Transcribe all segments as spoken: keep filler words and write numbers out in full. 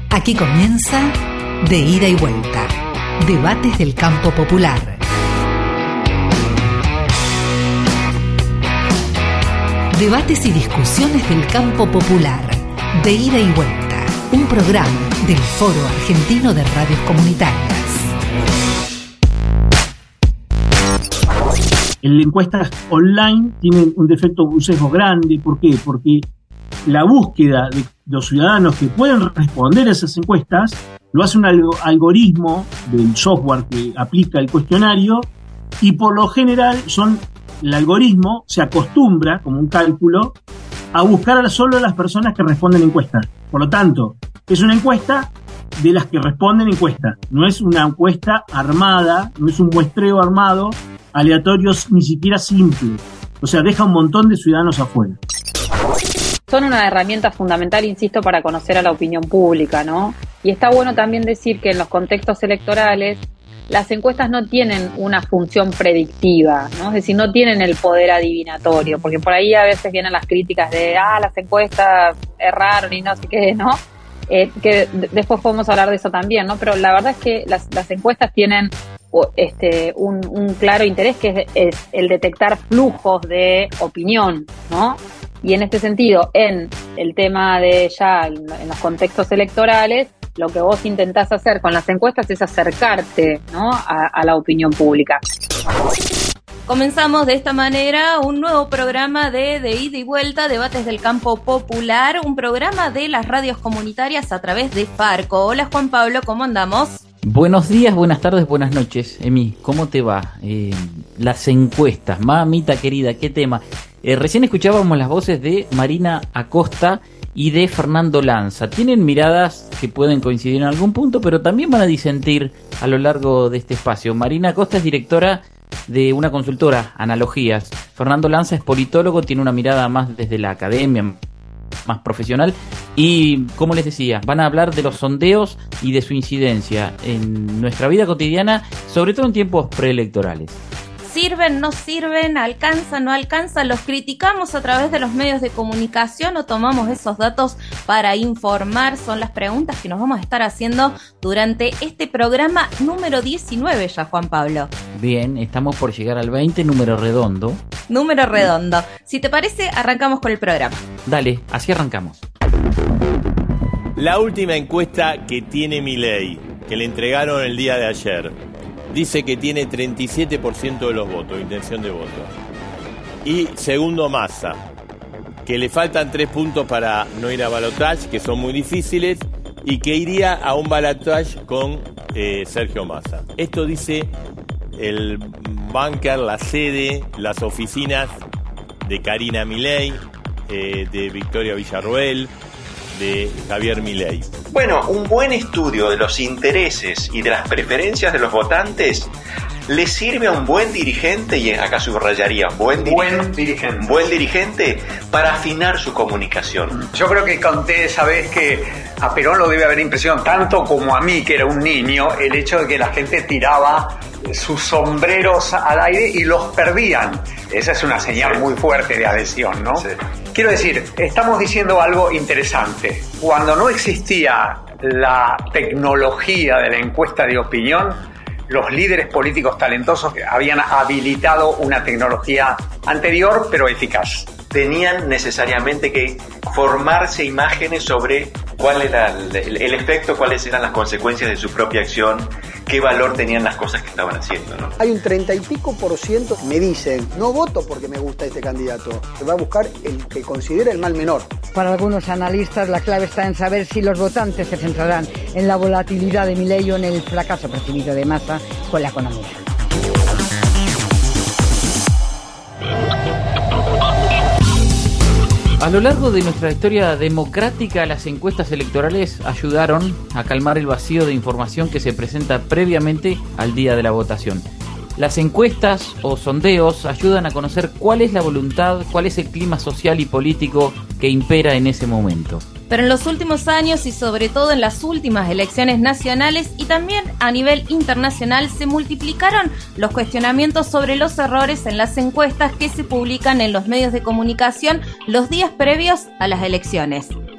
Aquí comienza De Ida y Vuelta, debates del campo popular. Debates y discusiones del campo popular. De Ida y Vuelta, un programa del Foro Argentino de Radios Comunitarias. En encuestas online tienen un defecto, un sesgo grande. ¿Por qué? Porque la búsqueda de los ciudadanos que pueden responder a esas encuestas lo hace un alg- algoritmo del software que aplica el cuestionario, y por lo general son el algoritmo se acostumbra, como un cálculo, a buscar a solo a las personas que responden encuestas. Por lo tanto, es una encuesta de las que responden encuestas. No es una encuesta armada, no es un muestreo armado, aleatorios, ni siquiera simple. O sea, deja un montón de ciudadanos afuera. Son una herramienta fundamental, insisto, para conocer a la opinión pública, ¿no? Y está bueno también decir que en los contextos electorales las encuestas no tienen una función predictiva, ¿no? Es decir, no tienen el poder adivinatorio, porque por ahí a veces vienen las críticas de, ah, las encuestas erraron y no sé qué, ¿no? Eh, que d- después podemos hablar de eso también, ¿no? Pero la verdad es que las, las encuestas tienen este, un, un claro interés, que es, es el detectar flujos de opinión, ¿no? Y en este sentido, en el tema de ya, en los contextos electorales, lo que vos intentás hacer con las encuestas es acercarte, ¿no?, a, a la opinión pública. Comenzamos de esta manera un nuevo programa de De Ida y Vuelta, Debates del Campo Popular, un programa de las radios comunitarias a través de Farco. Hola Juan Pablo, ¿cómo andamos? Buenos días, buenas tardes, buenas noches. Emi, ¿cómo te va? Eh, las encuestas, mamita querida, ¿qué tema? Eh, recién escuchábamos las voces de Marina Acosta y de Fernando Lanza. Tienen miradas que pueden coincidir en algún punto, pero también van a disentir a lo largo de este espacio. Marina Acosta es directora de una consultora, Analogías. Fernando Lanza es politólogo, tiene una mirada más desde la academia, más profesional, y como les decía, van a hablar de los sondeos y de su incidencia en nuestra vida cotidiana, sobre todo en tiempos preelectorales. ¿Sirven, no sirven? ¿Alcanzan, no alcanzan? ¿Los criticamos a través de los medios de comunicación o tomamos esos datos para informar? Son las preguntas que nos vamos a estar haciendo durante este programa número diecinueve ya, Juan Pablo. Bien, estamos por llegar al veinte, número redondo. Número redondo. Si te parece, arrancamos con el programa. Dale, así arrancamos. La última encuesta que tiene Milei, que le entregaron el día de ayer, dice que tiene treinta y siete por ciento de los votos, intención de voto. Y segundo, Massa, que le faltan tres puntos para no ir a balotaje, que son muy difíciles, y que iría a un balotaje con eh, Sergio Massa. Esto dice el búnker, la sede, las oficinas de Karina Milei, eh, de Victoria Villarroel, de Javier Milei. Bueno, un buen estudio de los intereses y de las preferencias de los votantes le sirve a un buen dirigente, y acá subrayaría buen, diri- buen dirigente. buen dirigente para afinar su comunicación. Yo creo que conté esa vez que a Perón lo debe haber impresionado tanto como a mí, que era un niño, el hecho de que la gente tiraba sus sombreros al aire y los perdían. Esa es una señal muy fuerte de adhesión, ¿no? Sí. Quiero decir, estamos diciendo algo interesante. Cuando no existía la tecnología de la encuesta de opinión, los líderes políticos talentosos habían habilitado una tecnología anterior pero eficaz. Tenían necesariamente que formarse imágenes sobre cuál era el, el, el efecto, cuáles eran las consecuencias de su propia acción, qué valor tenían las cosas que estaban haciendo, ¿no? Hay un treinta y pico por ciento me dicen, no voto porque me gusta este candidato, se va a buscar el que considera el mal menor. Para algunos analistas la clave está en saber si los votantes se centrarán en la volatilidad de Milei o en el fracaso percibido de Massa con la economía. A lo largo de nuestra historia democrática, las encuestas electorales ayudaron a calmar el vacío de información que se presenta previamente al día de la votación. Las encuestas o sondeos ayudan a conocer cuál es la voluntad, cuál es el clima social y político que impera en ese momento. Pero en los últimos años y sobre todo en las últimas elecciones nacionales y también a nivel internacional se multiplicaron los cuestionamientos sobre los errores en las encuestas que se publican en los medios de comunicación los días previos a las elecciones.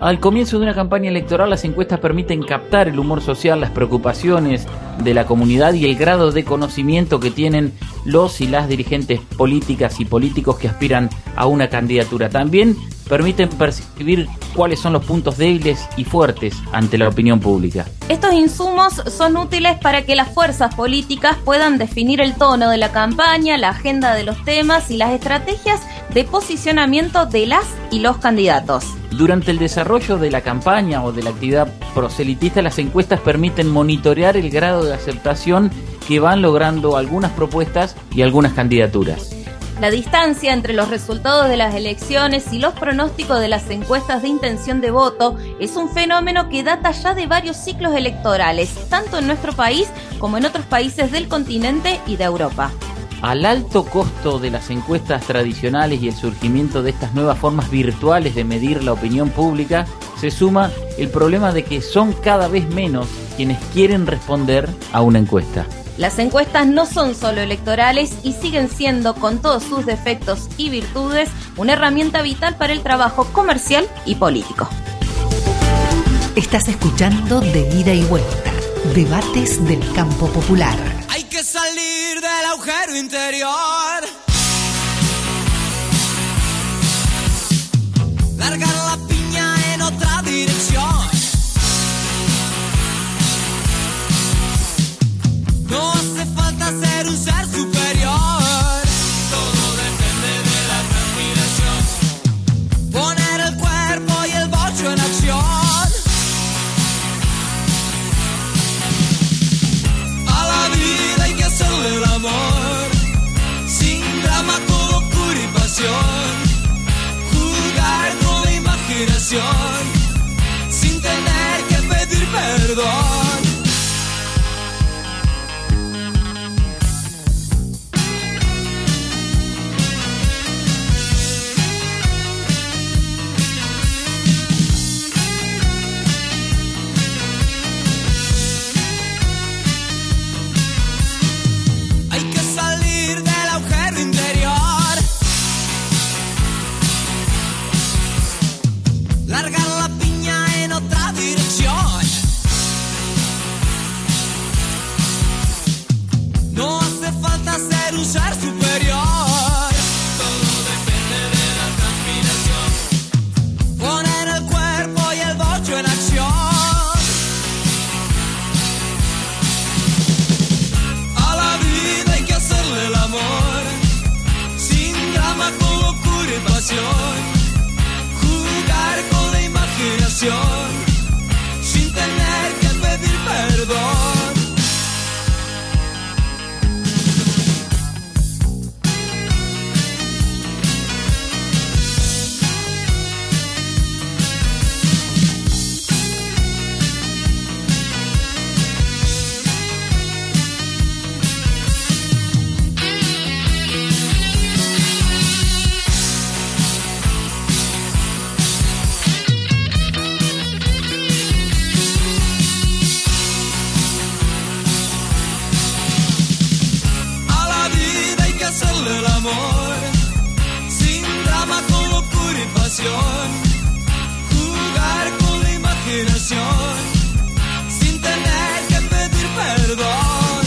Al comienzo de una campaña electoral, las encuestas permiten captar el humor social, las preocupaciones de la comunidad y el grado de conocimiento que tienen los y las dirigentes políticas y políticos que aspiran a una candidatura. También permiten percibir cuáles son los puntos débiles y fuertes ante la opinión pública. Estos insumos son útiles para que las fuerzas políticas puedan definir el tono de la campaña, la agenda de los temas y las estrategias de posicionamiento de las y los candidatos. Durante el desarrollo de la campaña o de la actividad proselitista, las encuestas permiten monitorear el grado de aceptación que van logrando algunas propuestas y algunas candidaturas. La distancia entre los resultados de las elecciones y los pronósticos de las encuestas de intención de voto es un fenómeno que data ya de varios ciclos electorales, tanto en nuestro país como en otros países del continente y de Europa. Al alto costo de las encuestas tradicionales y el surgimiento de estas nuevas formas virtuales de medir la opinión pública, se suma el problema de que son cada vez menos quienes quieren responder a una encuesta. Las encuestas no son solo electorales y siguen siendo, con todos sus defectos y virtudes, una herramienta vital para el trabajo comercial y político. Estás escuchando De Ida y Vuelta, debates del campo popular. Hay que salir del agujero interior, largar la piña en otra dirección. No hace falta ser un ser superior, todo depende de la transpiración. Poner el cuerpo y el bocho en acción. A la vida hay que hacerle el amor, sin drama, con locura y pasión. Jugar con la imaginación, sin tener que pedir perdón. Largar la piña en otra dirección. No hace falta ser un ser superior, todo depende de la transpiración. Poner el cuerpo y el bocho en acción. A la vida hay que hacerle el amor, sin drama, con locura y pasión. Con la imaginación, sin tener que pedir perdón. El amor, sin drama, con locura y pasión. Jugar con la imaginación, sin tener que pedir perdón.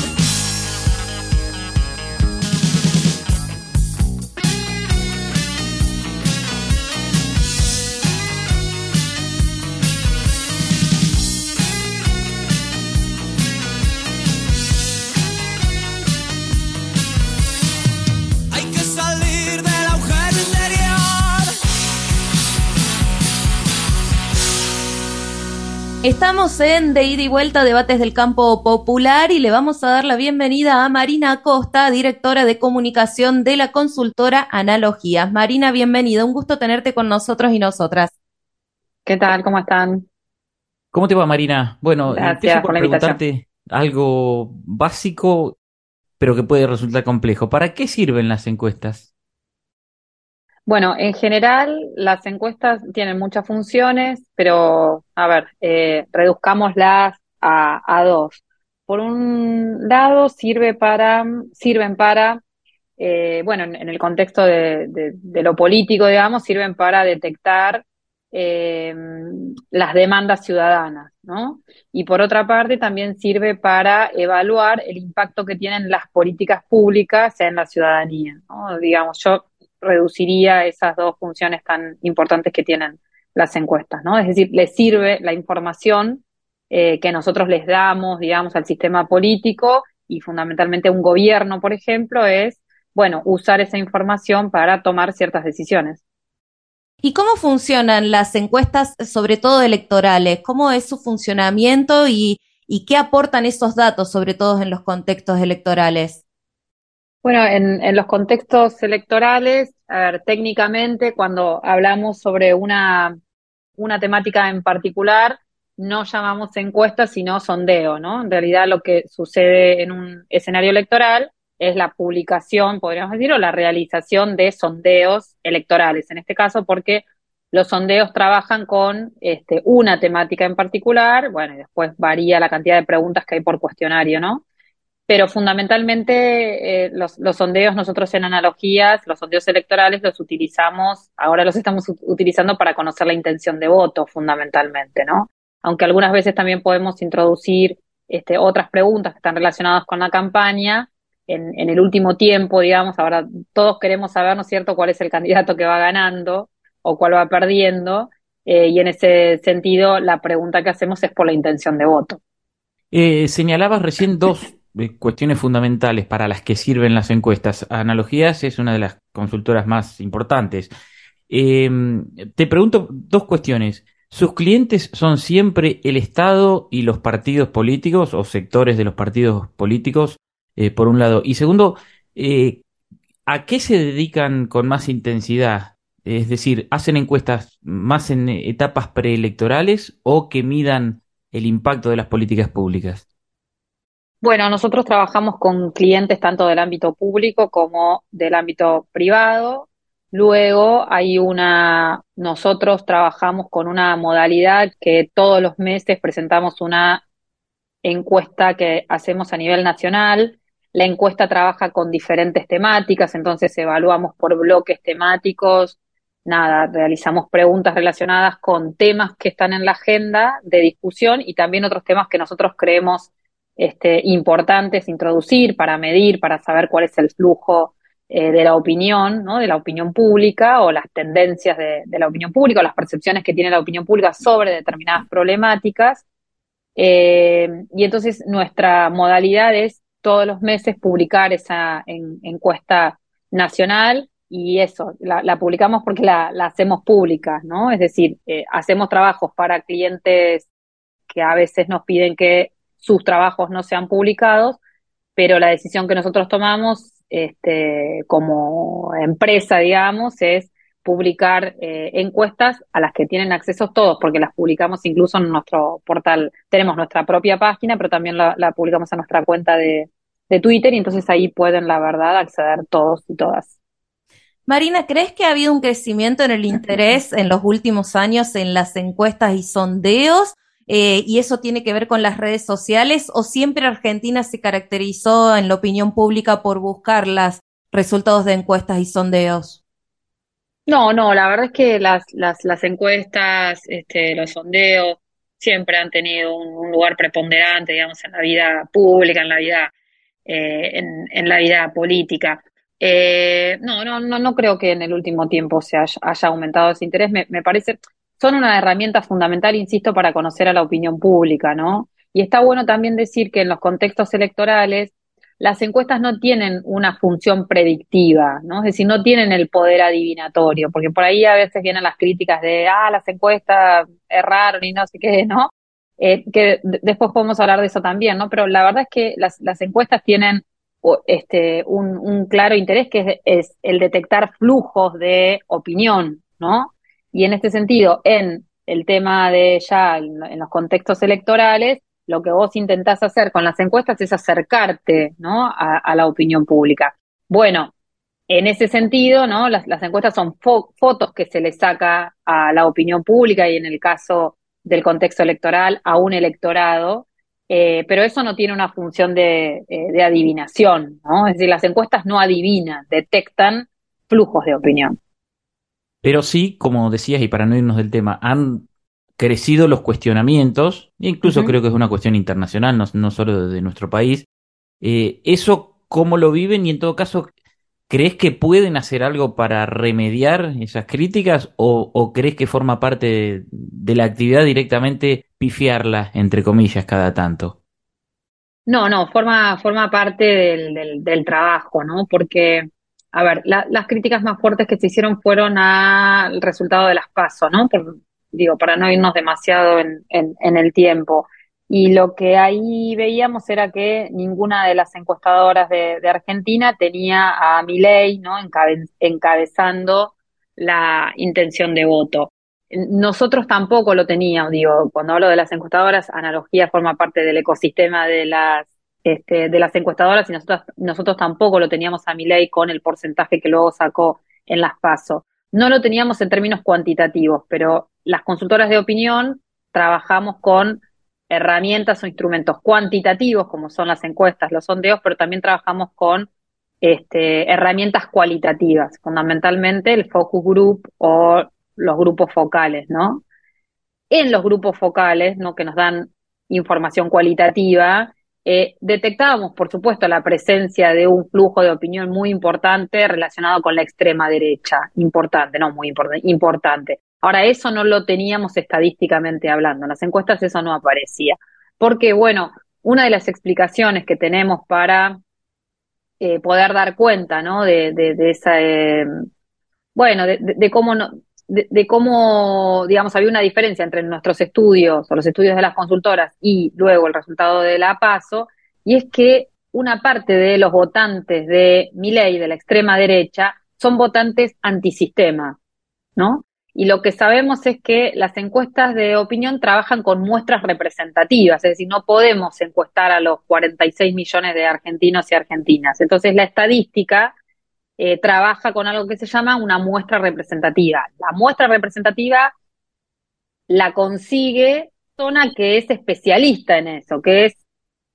Estamos en De Ida y Vuelta, debates del campo popular, y le vamos a dar la bienvenida a Marina Acosta, directora de comunicación de la consultora Analogías. Marina, bienvenida, un gusto tenerte con nosotros y nosotras. ¿Qué tal? ¿Cómo están? ¿Cómo te va, Marina? Bueno, Gracias empiezo por por la preguntarte invitación. algo básico, pero que puede resultar complejo. ¿Para qué sirven las encuestas? Bueno, en general las encuestas tienen muchas funciones, pero a ver, eh, reduzcámoslas a, a dos. Por un lado sirve para, sirven para, eh, bueno, en, en el contexto de, de, de lo político, digamos, sirven para detectar eh, las demandas ciudadanas, ¿no? Y por otra parte también sirve para evaluar el impacto que tienen las políticas públicas en la ciudadanía, ¿no? Digamos, yo reduciría esas dos funciones tan importantes que tienen las encuestas, ¿no? Es decir, les sirve la información eh, que nosotros les damos, digamos, al sistema político y fundamentalmente a un gobierno, por ejemplo, es, bueno, usar esa información para tomar ciertas decisiones. ¿Y cómo funcionan las encuestas, sobre todo electorales? ¿Cómo es su funcionamiento y, y qué aportan esos datos, sobre todo en los contextos electorales? Bueno, en, en los contextos electorales, a ver, técnicamente cuando hablamos sobre una, una temática en particular, no llamamos encuesta, sino sondeo, ¿no? En realidad lo que sucede en un escenario electoral es la publicación, podríamos decir, o la realización de sondeos electorales, en este caso porque los sondeos trabajan con este, una temática en particular, bueno, y después varía la cantidad de preguntas que hay por cuestionario, ¿no? Pero fundamentalmente eh, los, los sondeos nosotros en analogías, los sondeos electorales los utilizamos, ahora los estamos ut- utilizando para conocer la intención de voto fundamentalmente, ¿no? Aunque algunas veces también podemos introducir este, otras preguntas que están relacionadas con la campaña. En, en el último tiempo, digamos, ahora todos queremos saber, ¿no es cierto?, cuál es el candidato que va ganando o cuál va perdiendo, eh, y en ese sentido la pregunta que hacemos es por la intención de voto. Eh, señalabas recién dos eh, cuestiones fundamentales para las que sirven las encuestas. Analogías es una de las consultoras más importantes. Eh, te pregunto dos cuestiones. ¿Sus clientes son siempre el Estado y los partidos políticos o sectores de los partidos políticos, eh, por un lado? Y segundo, eh, ¿a qué se dedican con más intensidad? Es decir, ¿hacen encuestas más en etapas preelectorales o que midan el impacto de las políticas públicas? Bueno, nosotros trabajamos con clientes tanto del ámbito público como del ámbito privado. Luego hay una, nosotros trabajamos con una modalidad que todos los meses presentamos una encuesta que hacemos a nivel nacional. La encuesta trabaja con diferentes temáticas, entonces evaluamos por bloques temáticos. Nada, realizamos preguntas relacionadas con temas que están en la agenda de discusión y también otros temas que nosotros creemos este, importantes introducir para medir, para saber cuál es el flujo eh, de la opinión, ¿no? De la opinión pública o las tendencias de, de la opinión pública o las percepciones que tiene la opinión pública sobre determinadas problemáticas. Eh, y entonces nuestra modalidad es todos los meses publicar esa en, encuesta nacional y eso, la, la publicamos porque la, la hacemos pública, ¿no? Es decir, eh, hacemos trabajos para clientes que a veces nos piden que sus trabajos no sean publicados, pero la decisión que nosotros tomamos este, como empresa, digamos, es publicar eh, encuestas a las que tienen acceso todos, porque las publicamos incluso en nuestro portal. Tenemos nuestra propia página, pero también la, la publicamos en nuestra cuenta de, de Twitter, y entonces ahí pueden, la verdad, acceder todos y todas. Marina, ¿crees que ha habido un crecimiento en el interés en los últimos años en las encuestas y sondeos? Eh, ¿y eso tiene que ver con las redes sociales? ¿O siempre Argentina se caracterizó en la opinión pública por buscar los resultados de encuestas y sondeos? No, no, la verdad es que las, las, las encuestas, este, los sondeos, siempre han tenido un, un lugar preponderante, digamos, en la vida pública, en la vida, eh, en, en la vida política. Eh, no, no, no, no creo que en el último tiempo se haya, haya aumentado ese interés. Me, me parece, son una herramienta fundamental, insisto, para conocer a la opinión pública, ¿no? Y está bueno también decir que en los contextos electorales las encuestas no tienen una función predictiva, ¿no? Es decir, no tienen el poder adivinatorio, porque por ahí a veces vienen las críticas de, ah, las encuestas erraron y no sé qué, ¿no? Eh, que d- después podemos hablar de eso también, ¿no? Pero la verdad es que las, las encuestas tienen o, este, un, un claro interés que es, es el detectar flujos de opinión, ¿no? Y en este sentido, en el tema de ya, en, en los contextos electorales, lo que vos intentás hacer con las encuestas es acercarte, ¿no? a, a la opinión pública. Bueno, en ese sentido, ¿no? Las, las encuestas son fo- fotos que se le saca a la opinión pública y en el caso del contexto electoral a un electorado, eh, pero eso no tiene una función de, eh, de adivinación, ¿no? Es decir, las encuestas no adivinan, detectan flujos de opinión. Pero sí, como decías, y para no irnos del tema, han crecido los cuestionamientos, e incluso Ujú. creo que es una cuestión internacional, no, no solo de nuestro país. Eh, ¿eso cómo lo viven? Y en todo caso, ¿crees que pueden hacer algo para remediar esas críticas o, o crees que forma parte de, de la actividad directamente pifiarlas, entre comillas, cada tanto? No, no, forma, forma parte del, del, del trabajo, ¿no? Porque, a ver, la- las críticas más fuertes que se hicieron fueron al resultado de las PASO, ¿no? Por- digo, para no irnos demasiado en, en, en el tiempo. Y lo que ahí veíamos era que ninguna de las encuestadoras de, de Argentina tenía a Milei, ¿no? Encabe- encabezando la intención de voto. Nosotros tampoco lo teníamos, digo, cuando hablo de las encuestadoras, Analogía forma parte del ecosistema de las, este, de las encuestadoras y nosotros, nosotros tampoco lo teníamos a Milei con el porcentaje que luego sacó en las PASO. No lo teníamos en términos cuantitativos, pero las consultoras de opinión trabajamos con herramientas o instrumentos cuantitativos, como son las encuestas, los sondeos, pero también trabajamos con este, herramientas cualitativas, fundamentalmente el focus group o los grupos focales, ¿no? En los grupos focales, ¿no? Que nos dan información cualitativa, eh, detectábamos, por supuesto, la presencia de un flujo de opinión muy importante relacionado con la extrema derecha. Importante, no muy importante, importante. Ahora, eso no lo teníamos estadísticamente hablando. En las encuestas eso no aparecía. Porque, bueno, una de las explicaciones que tenemos para eh, poder dar cuenta, ¿no? De, de, de esa, eh, bueno, de, de, de cómo no, de, de cómo, digamos, había una diferencia entre nuestros estudios o los estudios de las consultoras y luego el resultado de la PASO, y es que una parte de los votantes de Milei, de la extrema derecha, son votantes antisistema, ¿no? Y lo que sabemos es que las encuestas de opinión trabajan con muestras representativas, es decir, no podemos encuestar a los cuarenta y seis millones de argentinos y argentinas. Entonces, la estadística eh, trabaja con algo que se llama una muestra representativa. La muestra representativa la consigue una persona que es especialista en eso, que es,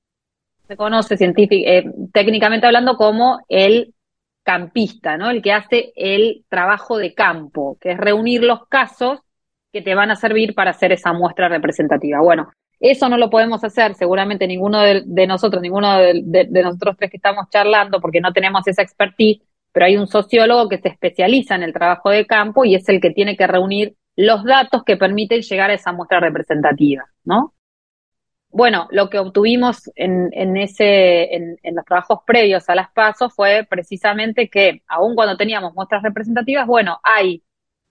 se conoce científic, eh, técnicamente hablando como el campista, ¿no? El que hace el trabajo de campo, que es reunir los casos que te van a servir para hacer esa muestra representativa. Bueno, eso no lo podemos hacer, seguramente ninguno de, de nosotros, ninguno de, de, de nosotros tres que estamos charlando, porque no tenemos esa expertise, pero hay un sociólogo que se especializa en el trabajo de campo y es el que tiene que reunir los datos que permiten llegar a esa muestra representativa, ¿no? Bueno, lo que obtuvimos en, en ese, en, en los trabajos previos a las PASO fue precisamente que, aun cuando teníamos muestras representativas, bueno, hay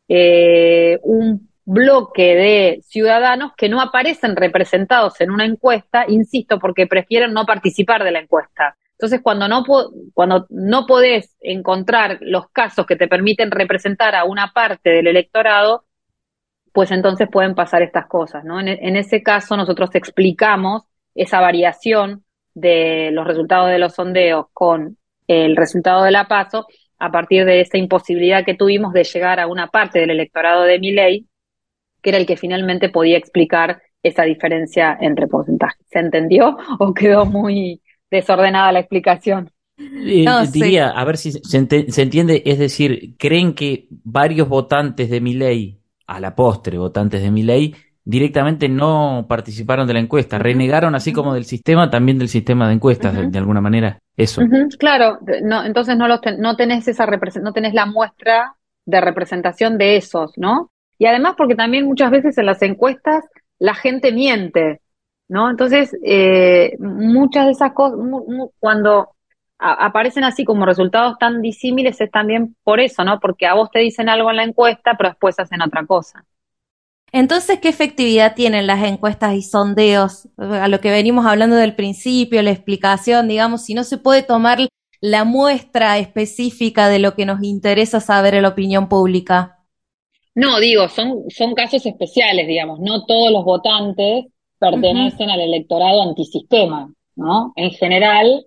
eh, un bloque de ciudadanos que no aparecen representados en una encuesta, insisto, porque prefieren no participar de la encuesta. Entonces, cuando no, cuando no podés encontrar los casos que te permiten representar a una parte del electorado, pues entonces pueden pasar estas cosas, ¿no? En, en ese caso nosotros explicamos esa variación de los resultados de los sondeos con el resultado de la PASO a partir de esa imposibilidad que tuvimos de llegar a una parte del electorado de Milei, que era el que finalmente podía explicar esa diferencia entre porcentajes. ¿Se entendió o quedó muy desordenada la explicación? Eh, No, sí. diría, a ver si se, ente- se entiende, es decir, ¿creen que varios votantes de Milei, a la postre, votantes de Milei, directamente no participaron de la encuesta, Ujú, renegaron así como ujú, del sistema, también del sistema de encuestas, de, ujú. de alguna manera? Eso. Ujú, claro, no, entonces no los ten- no tenés esa represen- no tenés la muestra de representación de esos, ¿no? Y además porque también muchas veces en las encuestas la gente miente, ¿no? Entonces, eh, muchas de esas cosas, mu- mu- cuando a- aparecen así como resultados tan disímiles es también por eso, ¿no? Porque a vos te dicen algo en la encuesta, pero después hacen otra cosa. Entonces, ¿qué efectividad tienen las encuestas y sondeos? A lo que venimos hablando del principio, la explicación, digamos, si no se puede tomar la muestra específica de lo que nos interesa saber en la opinión pública. No, digo, son, son casos especiales, digamos, no todos los votantes Ujú. pertenecen al electorado antisistema, ¿no? En general,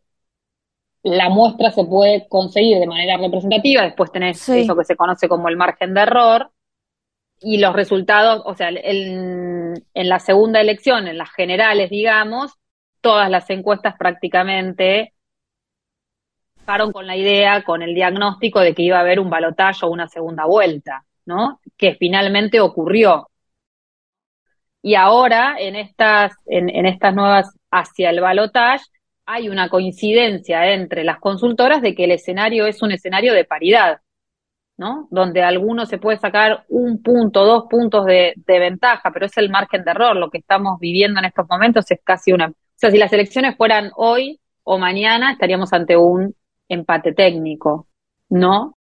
la muestra se puede conseguir de manera representativa, después tenés eso Sí. que se conoce como el margen de error, y los resultados, o sea, el- en la segunda elección, en las generales, digamos, todas las encuestas prácticamente fueron con la idea, con el diagnóstico de que iba a haber un balotaje o una segunda vuelta, ¿no? Que finalmente ocurrió. Y ahora, en estas, en, en estas nuevas hacia el balotaje, hay una coincidencia entre las consultoras de que el escenario es un escenario de paridad, ¿no? Donde alguno se puede sacar un punto, dos puntos de, de ventaja, pero es el margen de error. Lo que estamos viviendo en estos momentos es casi una... O sea, si las elecciones fueran hoy o mañana, estaríamos ante un empate técnico, ¿no?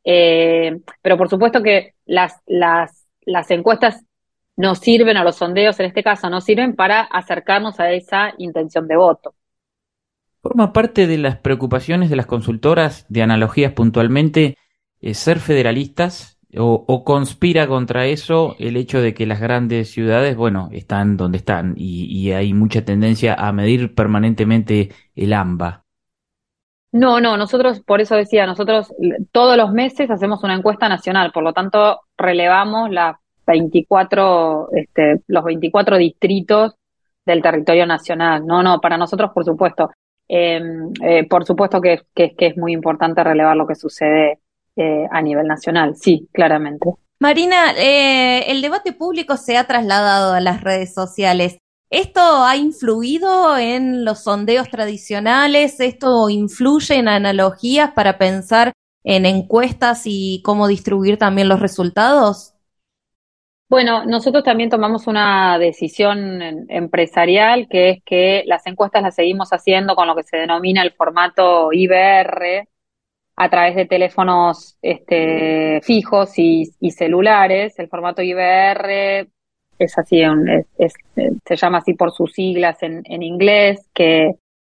Eh, pero por supuesto que las, las, las encuestas no sirven, o los sondeos en este caso no sirven para acercarnos a esa intención de voto. ¿Forma parte de las preocupaciones de las consultoras de analogías puntualmente eh, ser federalistas o, o conspira contra eso el hecho de que las grandes ciudades, bueno, están donde están y, y hay mucha tendencia a medir permanentemente el AMBA? No, no, nosotros, por eso decía, nosotros todos los meses hacemos una encuesta nacional, por lo tanto relevamos las veinticuatro, este, los veinticuatro distritos del territorio nacional. No, no, para nosotros, por supuesto. Eh, eh, por supuesto que, que, que es muy importante relevar lo que sucede eh, a nivel nacional, sí, claramente. Marina, eh, el debate público se ha trasladado a las redes sociales. ¿Esto ha influido en los sondeos tradicionales? ¿Esto influye en analogías para pensar en encuestas y cómo distribuir también los resultados? Bueno, nosotros también tomamos una decisión en- empresarial, que es que las encuestas las seguimos haciendo con lo que se denomina el formato I B R, a través de teléfonos este, fijos y, y celulares. El formato I B R es así, un- es- es- eh, se llama así por sus siglas en, en inglés, que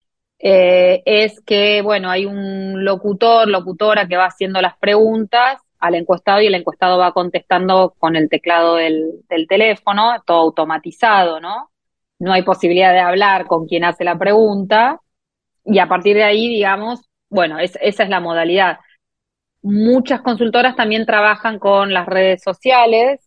eh, es que, bueno, hay un locutor, locutora que va haciendo las preguntas al encuestado y el encuestado va contestando con el teclado del, del teléfono, todo automatizado, ¿no? No hay posibilidad de hablar con quien hace la pregunta y a partir de ahí, digamos, bueno, es- esa es la modalidad. Muchas consultoras también trabajan con las redes sociales,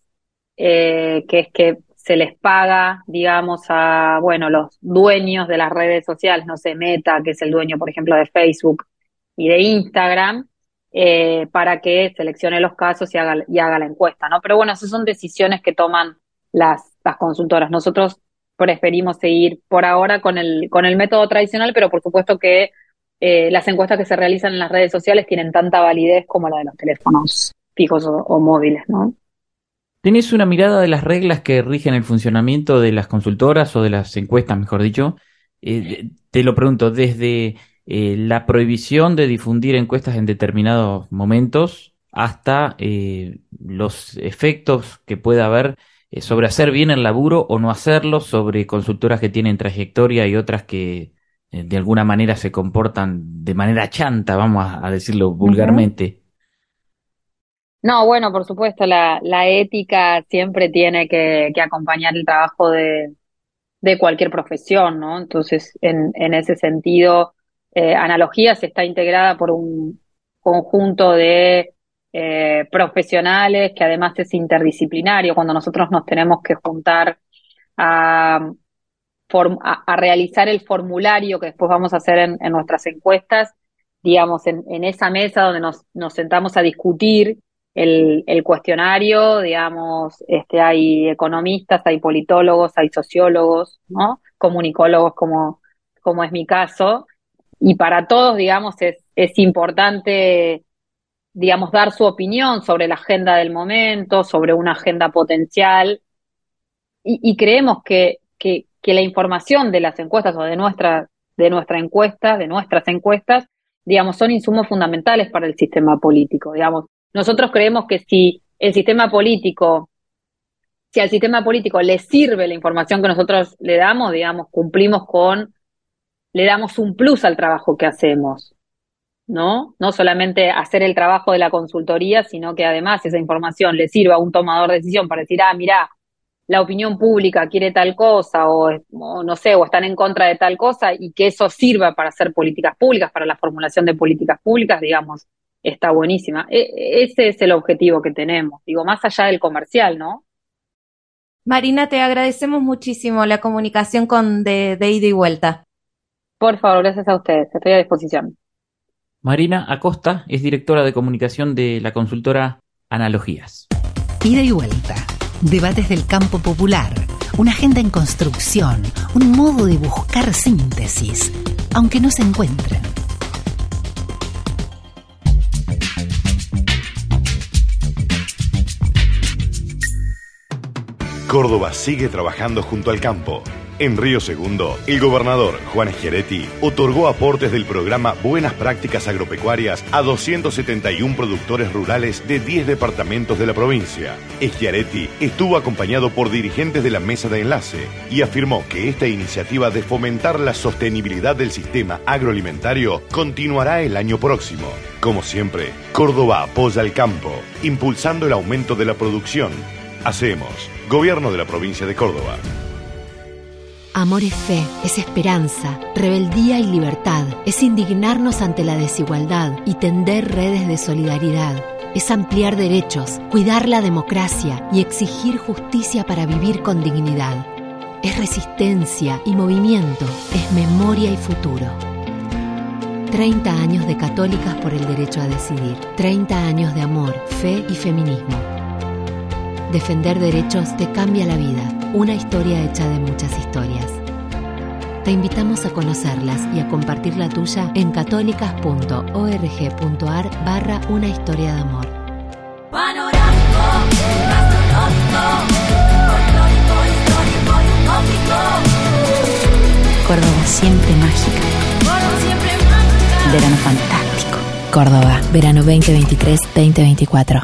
eh, que es que se les paga, digamos, a, bueno, los dueños de las redes sociales, no sé, Meta, que es el dueño, por ejemplo, de Facebook y de Instagram, eh, para que seleccione los casos y haga, y haga la encuesta, ¿no? Pero bueno, esas son decisiones que toman las, las consultoras. Nosotros preferimos seguir por ahora con el, con el método tradicional, pero por supuesto que eh, las encuestas que se realizan en las redes sociales tienen tanta validez como la de los teléfonos fijos o, o móviles, ¿no? ¿Tenés una mirada de las reglas que rigen el funcionamiento de las consultoras o de las encuestas, mejor dicho? Eh, te lo pregunto, desde eh, la prohibición de difundir encuestas en determinados momentos hasta eh, los efectos que pueda haber eh, sobre hacer bien el laburo o no hacerlo, sobre consultoras que tienen trayectoria y otras que eh, de alguna manera se comportan de manera chanta, vamos a, a decirlo vulgarmente. No, bueno, por supuesto, la, la ética siempre tiene que, que acompañar el trabajo de, de cualquier profesión, ¿no? Entonces, en, en ese sentido, eh, Analogías está integrada por un conjunto de eh, profesionales que además es interdisciplinario. Cuando nosotros nos tenemos que juntar a, form- a, a realizar el formulario que después vamos a hacer en, en nuestras encuestas, digamos, en, en esa mesa donde nos, nos sentamos a discutir el, el cuestionario, digamos, este, hay economistas, hay politólogos, hay sociólogos, ¿no? Comunicólogos, como, como es mi caso, y para todos, digamos, es, es importante, digamos, dar su opinión sobre la agenda del momento, sobre una agenda potencial, y, y creemos que, que, que la información de las encuestas o de nuestra, de nuestra encuesta, de nuestras encuestas, digamos, son insumos fundamentales para el sistema político, digamos. Nosotros creemos que si el sistema político, si al sistema político le sirve la información que nosotros le damos, digamos, cumplimos con, le damos un plus al trabajo que hacemos, ¿no? No solamente hacer el trabajo de la consultoría, sino que además esa información le sirva a un tomador de decisión para decir, ah, mirá, la opinión pública quiere tal cosa, o, o no sé, o están en contra de tal cosa, y que eso sirva para hacer políticas públicas, para la formulación de políticas públicas, digamos, está buenísima. E- ese es el objetivo que tenemos, digo, más allá del comercial, ¿no? Marina, te agradecemos muchísimo la comunicación con de, de ida y vuelta. Por favor, gracias a ustedes, estoy a disposición. Marina Acosta es directora de comunicación de la consultora Analogías. Ida y vuelta. Debates del campo popular. Una agenda en construcción. Un modo de buscar síntesis, aunque no se encuentren. Córdoba sigue trabajando junto al campo. En Río Segundo, el gobernador Juan Schiaretti otorgó aportes del programa Buenas Prácticas Agropecuarias a doscientos setenta y uno productores rurales de diez departamentos de la provincia. Schiaretti estuvo acompañado por dirigentes de la mesa de enlace y afirmó que esta iniciativa de fomentar la sostenibilidad del sistema agroalimentario continuará el año próximo. Como siempre, Córdoba apoya al campo, impulsando el aumento de la producción. Hacemos Gobierno de la Provincia de Córdoba. Amor es fe, es esperanza, rebeldía y libertad, es indignarnos ante la desigualdad y tender redes de solidaridad, es ampliar derechos, cuidar la democracia y exigir justicia para vivir con dignidad. Es resistencia y movimiento, es memoria y futuro. treinta años de Católicas por el Derecho a Decidir, treinta años de amor, fe y feminismo. Defender derechos te cambia la vida, una historia hecha de muchas historias. Te invitamos a conocerlas y a compartir la tuya en católicas.org.ar barra una historia de amor. Panorámico, gastronómico, folclórico, histórico y utópico. Córdoba siempre mágica. Córdoba siempre mágica. Verano fantástico. Córdoba, verano veinte veintitrés veinte veinticuatro.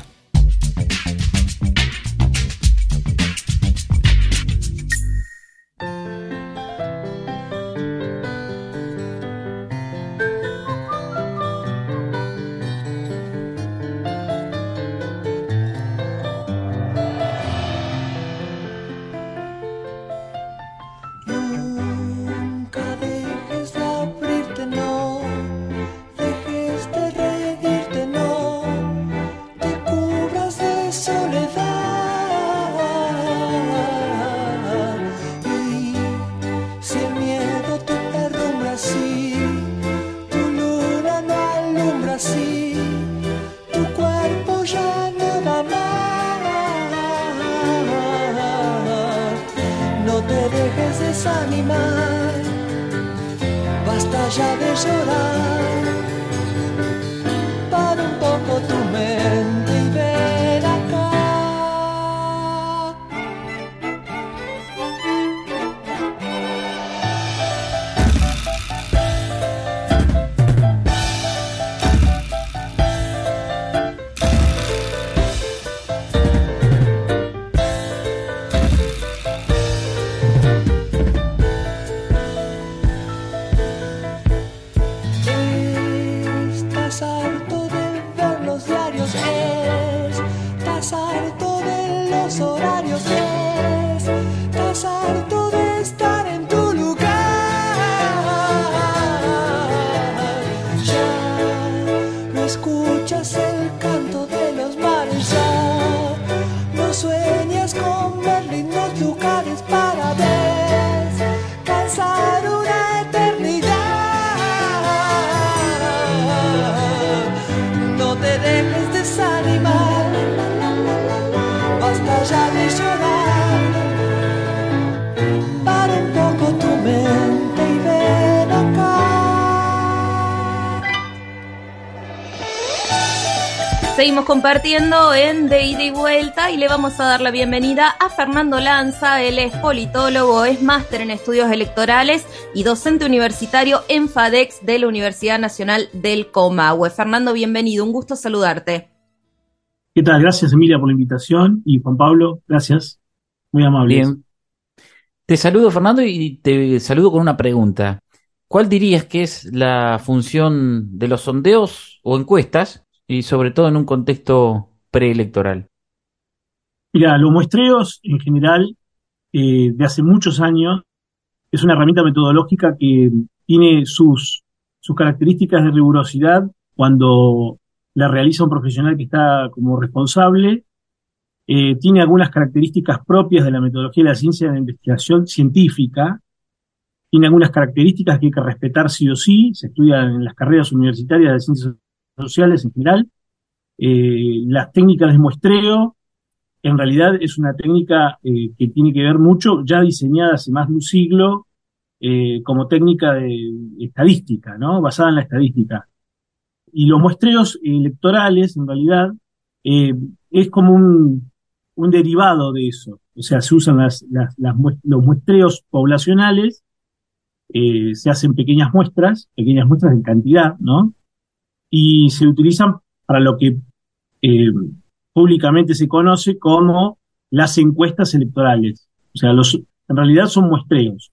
Seguimos compartiendo en De Ida y Vuelta y le vamos a dar la bienvenida a Fernando Lanza. Él es politólogo, es máster en estudios electorales y docente universitario en FADEX de la Universidad Nacional del Comahue. Fernando, bienvenido, un gusto saludarte. ¿Qué tal? Gracias, Emilia, por la invitación, y Juan Pablo, gracias, muy amable. Bien. Te saludo, Fernando, y te saludo con una pregunta. ¿Cuál dirías que es la función de los sondeos o encuestas, y sobre todo en un contexto preelectoral? Mira, los muestreos en general, eh, de hace muchos años, es una herramienta metodológica que tiene sus, sus características de rigurosidad cuando la realiza un profesional que está como responsable. Eh, tiene algunas características propias de la metodología de la ciencia de la investigación científica. Tiene algunas características que hay que respetar sí o sí. Se estudian en las carreras universitarias de ciencias sociales en general. Eh, las técnicas de muestreo en realidad es una técnica eh, que tiene que ver mucho, ya diseñada hace más de un siglo, eh, como técnica de estadística, ¿no? Basada en la estadística. Y los muestreos electorales, en realidad, eh, es como un, un derivado de eso. O sea, se usan las, las, las muest- los muestreos poblacionales, eh, se hacen pequeñas muestras, pequeñas muestras en cantidad, ¿no? Y se utilizan para lo que eh, públicamente se conoce como las encuestas electorales. O sea, los, en realidad son muestreos.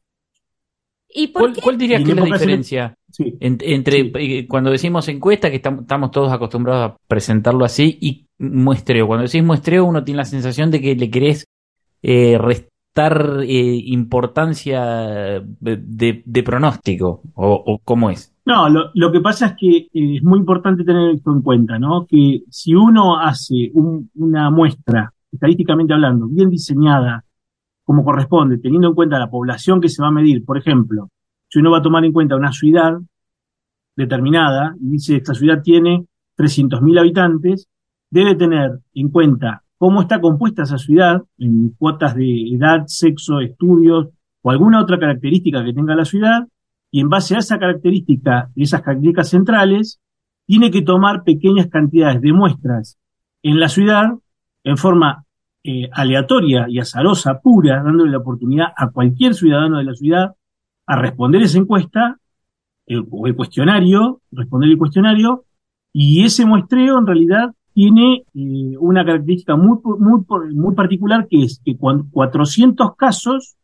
¿Y por ¿Cuál, qué? cuál dirías Y que es en la épocas diferencia Sí. en- entre eh, cuando decimos encuesta, que tam- estamos todos acostumbrados a presentarlo así, y muestreo? Cuando decís muestreo, uno tiene la sensación de que le querés eh, restar eh, importancia de, de- de pronóstico, o, o cómo es. No, lo, lo que pasa es que eh, es muy importante tener esto en cuenta, ¿no? Que si uno hace un- una muestra, estadísticamente hablando, bien diseñada, como corresponde, teniendo en cuenta la población que se va a medir, por ejemplo, si uno va a tomar en cuenta una ciudad determinada y dice esta ciudad tiene trescientos mil habitantes, debe tener en cuenta cómo está compuesta esa ciudad en cuotas de edad, sexo, estudios o alguna otra característica que tenga la ciudad, y en base a esa característica, esas características centrales, tiene que tomar pequeñas cantidades de muestras en la ciudad en forma eh, aleatoria y azarosa, pura, dándole la oportunidad a cualquier ciudadano de la ciudad a responder esa encuesta el, o el cuestionario, responder el cuestionario, y ese muestreo en realidad tiene eh, una característica muy, muy, muy particular, que es que cuando cuatrocientos casos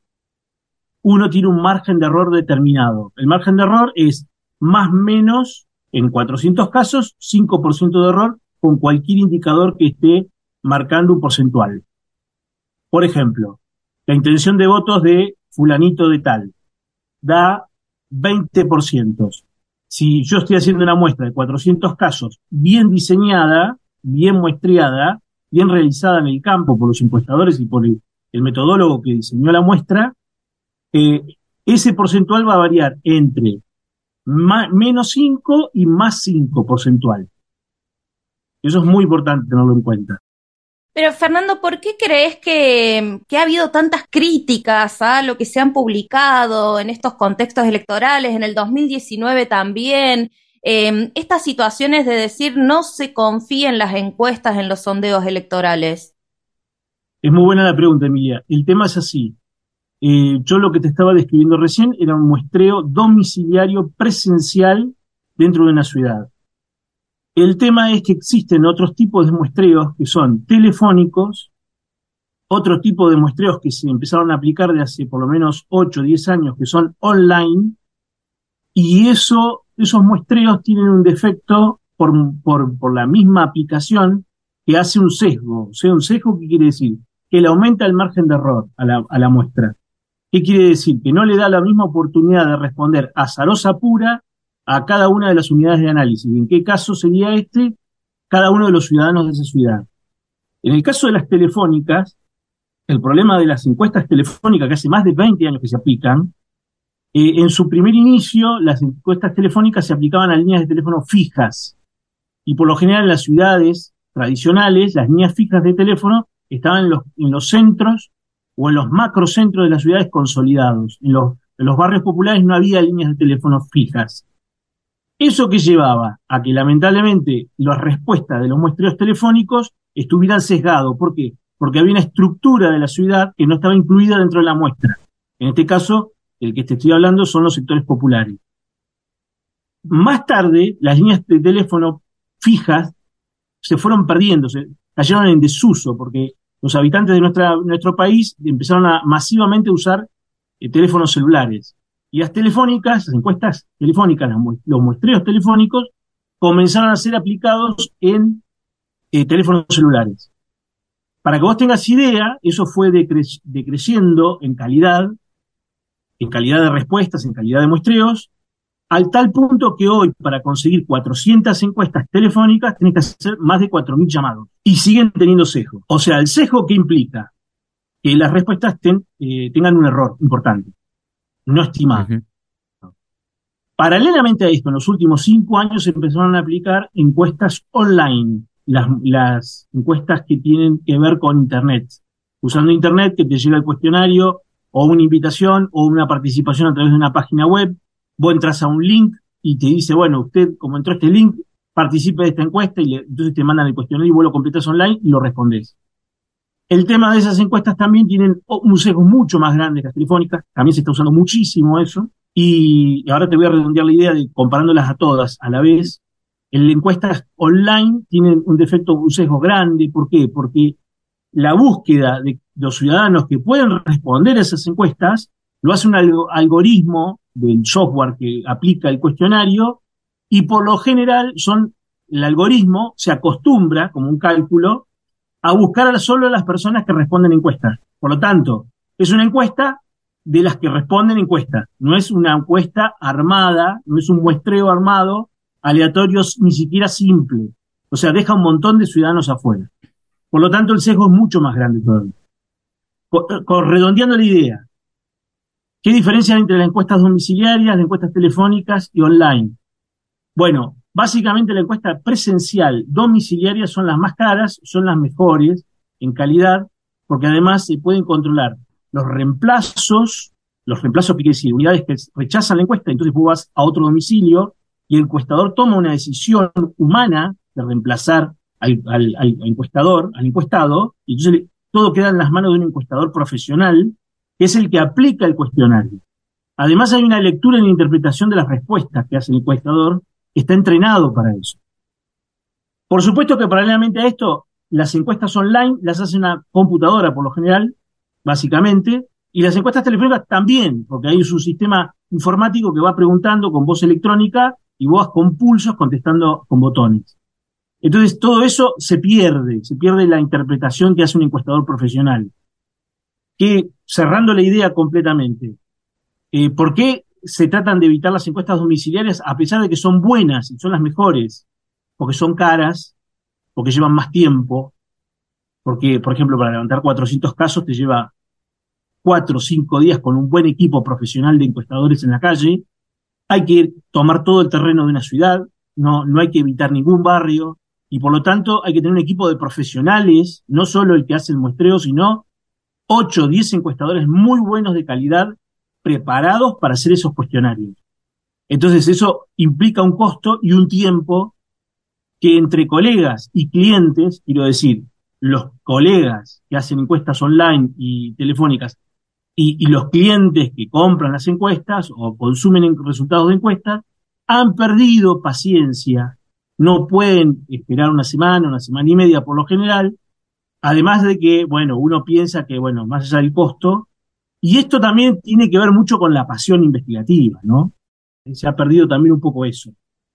uno tiene un margen de error determinado. El margen de error es más o menos, en cuatrocientos casos, cinco por ciento de error con cualquier indicador que esté marcando un porcentual. Por ejemplo, la intención de votos de fulanito de tal da veinte por ciento. Si yo estoy haciendo una muestra de cuatrocientos casos bien diseñada, bien muestreada, bien realizada en el campo por los encuestadores y por el, el metodólogo que diseñó la muestra, eh, ese porcentual va a variar entre más, menos cinco y más cinco porcentual. Eso es muy importante tenerlo en cuenta. Pero Fernando, ¿por qué crees que, que ha habido tantas críticas a lo que se han publicado en estos contextos electorales, en el dos mil diecinueve también? Eh, estas situaciones de decir no se confía en las encuestas, en los sondeos electorales. Es muy buena la pregunta, Emilia. El tema es así. Eh, yo lo que te estaba describiendo recién era un muestreo domiciliario presencial dentro de una ciudad. El tema es que existen otros tipos de muestreos que son telefónicos, otro tipo de muestreos que se empezaron a aplicar de hace por lo menos ocho o diez años, que son online, y eso, esos muestreos tienen un defecto por, por, por la misma aplicación, que hace un sesgo. O sea, un sesgo, ¿qué quiere decir? Que le aumenta el margen de error a la, a la muestra. ¿Qué quiere decir? Que no le da la misma oportunidad de responder azarosa pura a cada una de las unidades de análisis. ¿En qué caso sería este? Cada uno de los ciudadanos de esa ciudad. En el caso de las telefónicas, el problema de las encuestas telefónicas, que hace más de veinte años que se aplican, eh, en su primer inicio, las encuestas telefónicas se aplicaban a líneas de teléfono fijas. Y por lo general en las ciudades tradicionales, las líneas fijas de teléfono estaban en los, en los centros o en los macrocentros de las ciudades consolidados. En los, en los barrios populares no había líneas de teléfono fijas. ¿Eso que llevaba? A que lamentablemente las respuestas de los muestreos telefónicos estuvieran sesgados. ¿Por qué? Porque había una estructura de la ciudad que no estaba incluida dentro de la muestra. En este caso, el que te estoy hablando son los sectores populares. Más tarde, las líneas de teléfono fijas se fueron perdiendo, se cayeron en desuso, porque los habitantes de nuestra, nuestro país empezaron a masivamente usar eh, teléfonos celulares. Y las telefónicas, las encuestas telefónicas, los muestreos telefónicos, comenzaron a ser aplicados en eh, teléfonos celulares. Para que vos tengas idea, eso fue decre- decreciendo en calidad, en calidad de respuestas, en calidad de muestreos, al tal punto que hoy, para conseguir cuatrocientas encuestas telefónicas, tenés que hacer más de cuatro mil llamados. Y siguen teniendo sesgo. O sea, el sesgo que implica que las respuestas ten, eh, tengan un error importante, no estimado. Uh-huh. Paralelamente a esto, en los últimos cinco años se empezaron a aplicar encuestas online. las, las encuestas que tienen que ver con Internet. Usando Internet, que te llega el cuestionario, o una invitación, o una participación a través de una página web. Vos entras a un link y te dice, bueno, usted, como entró a este link, participe de esta encuesta, y le, entonces te mandan el cuestionario y vos lo completas online y lo respondés. El tema de esas encuestas también tienen un sesgo mucho más grande que las telefónicas, también se está usando muchísimo eso, y ahora te voy a redondear la idea de comparándolas a todas a la vez. En las encuestas online tienen un defecto, un sesgo grande. ¿Por qué? Porque la búsqueda de los ciudadanos que pueden responder a esas encuestas lo hace un alg- algoritmo del software que aplica el cuestionario, y por lo general son el algoritmo se acostumbra, como un cálculo, a buscar a solo a las personas que responden encuestas. Por lo tanto, es una encuesta de las que responden encuestas. No es una encuesta armada, no es un muestreo armado, aleatorio, ni siquiera simple. O sea, deja un montón de ciudadanos afuera. Por lo tanto, el sesgo es mucho más grande todavía. Co- co- redondeando la idea, ¿qué diferencia hay entre las encuestas domiciliarias, las encuestas telefónicas y online? Bueno, básicamente la encuesta presencial domiciliaria son las más caras, son las mejores en calidad, porque además se pueden controlar los reemplazos, los reemplazos que quiere decir, unidades que rechazan la encuesta, entonces vos vas a otro domicilio y el encuestador toma una decisión humana de reemplazar al, al, al encuestador, al encuestado, y entonces todo queda en las manos de un encuestador profesional, que es el que aplica el cuestionario. Además hay una lectura y una interpretación de las respuestas que hace el encuestador, que está entrenado para eso. Por supuesto que paralelamente a esto, las encuestas online las hace una computadora por lo general, básicamente, y las encuestas telefónicas también, porque hay un sistema informático que va preguntando con voz electrónica y vos con pulsos contestando con botones. Entonces todo eso se pierde, se pierde la interpretación que hace un encuestador profesional. Que, cerrando la idea completamente, eh, ¿por qué se tratan de evitar las encuestas domiciliarias a pesar de que son buenas y son las mejores? Porque son caras, porque llevan más tiempo, porque, por ejemplo, para levantar cuatrocientos casos te lleva cuatro o cinco días con un buen equipo profesional de encuestadores en la calle. Hay que tomar todo el terreno de una ciudad, no, no hay que evitar ningún barrio, y por lo tanto hay que tener un equipo de profesionales, no solo el que hace el muestreo, sino ocho o diez encuestadores muy buenos de calidad, preparados para hacer esos cuestionarios. Entonces eso implica un costo y un tiempo que entre colegas y clientes, quiero decir, los colegas que hacen encuestas online y telefónicas y, y los clientes que compran las encuestas o consumen en resultados de encuestas, han perdido paciencia, no pueden esperar una semana, una semana y media por lo general, además de que, bueno, uno piensa que, bueno, más allá del costo, y esto también tiene que ver mucho con la pasión investigativa, ¿no? Se ha perdido también un poco eso.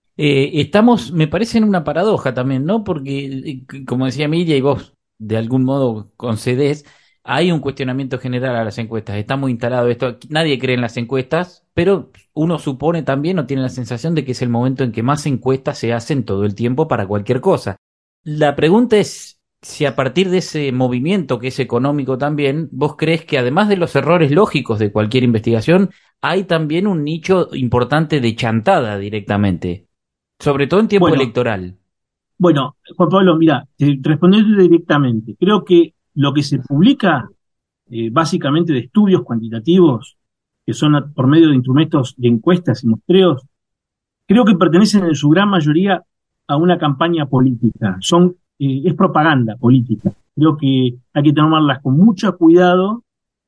Eh, estamos, me parece, en una paradoja también, ¿no? Porque, eh, como decía Miriam, y vos de algún modo concedés, hay un cuestionamiento general a las encuestas. Está muy instalado esto. Nadie cree en las encuestas, pero uno supone también o tiene la sensación de que es el momento en que más encuestas se hacen todo el tiempo para cualquier cosa. La pregunta es si a partir de ese movimiento que es económico también, vos crees que además de los errores lógicos de cualquier investigación, hay también un nicho importante de chantada directamente, sobre todo en tiempo Bueno, electoral. Bueno, Juan Pablo, mira, te, te respondiendo directamente, creo que lo que se publica eh, básicamente de estudios cuantitativos, que son a- por medio de instrumentos de encuestas y muestreos, creo que pertenecen en su gran mayoría a una campaña política. Son, eh, es propaganda política. Creo que hay que tomarlas con mucho cuidado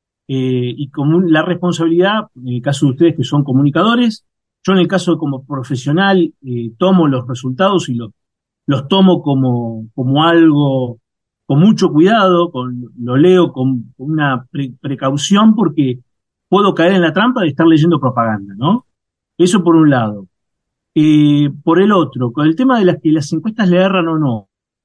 eh, y con un- la responsabilidad, en el caso de ustedes que son comunicadores, yo en el caso de como profesional eh, tomo los resultados y los, los tomo como, como algo con mucho cuidado, con, lo leo con una pre- precaución porque puedo caer en la trampa de estar leyendo propaganda, ¿no? Eso por un lado. Eh, por el otro, con el tema de las que las encuestas le erran o no.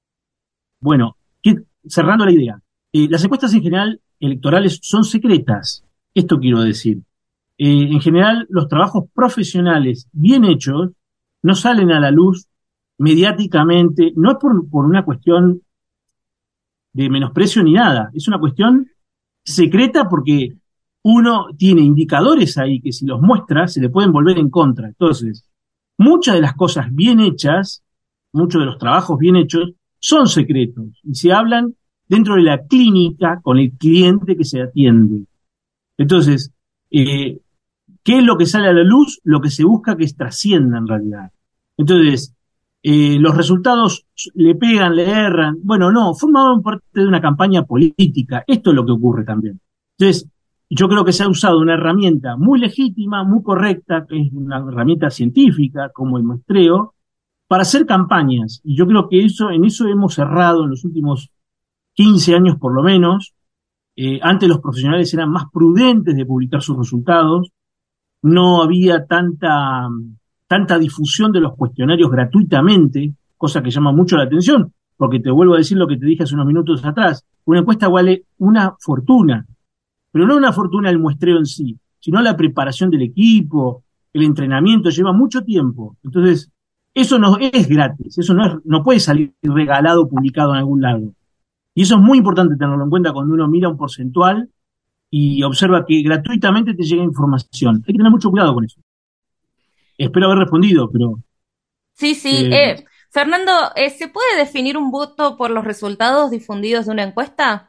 Bueno, que- cerrando la idea, eh, las encuestas en general electorales son secretas. Esto quiero decir. Eh, en general, los trabajos profesionales bien hechos no salen a la luz mediáticamente, no es por, por una cuestión de menosprecio ni nada, es una cuestión secreta porque uno tiene indicadores ahí que si los muestra se le pueden volver en contra. Entonces, muchas de las cosas bien hechas, muchos de los trabajos bien hechos, son secretos y se hablan dentro de la clínica con el cliente que se atiende. Entonces, eh, ¿qué es lo que sale a la luz? Lo que se busca que trascienda en realidad. Entonces, eh, los resultados le pegan, le erran. Bueno, no, formaban parte de una campaña política. Esto es lo que ocurre también. Entonces, yo creo que se ha usado una herramienta muy legítima, muy correcta, que es una herramienta científica, como el muestreo, para hacer campañas. Y yo creo que eso, en eso hemos errado en los últimos quince años por lo menos. Eh, antes los profesionales eran más prudentes de publicar sus resultados. No había tanta, tanta difusión de los cuestionarios gratuitamente, cosa que llama mucho la atención, porque te vuelvo a decir lo que te dije hace unos minutos atrás. Una encuesta vale una fortuna, pero no una fortuna el muestreo en sí, sino la preparación del equipo, el entrenamiento, lleva mucho tiempo. Entonces, eso no es gratis, eso no, es, no puede salir regalado, publicado en algún lado. Y eso es muy importante tenerlo en cuenta cuando uno mira un porcentual y observa que gratuitamente te llega información. Hay que tener mucho cuidado con eso. Espero haber respondido, pero... Sí, sí. Eh, Eh, Fernando, eh, ¿se puede definir un voto por los resultados difundidos de una encuesta?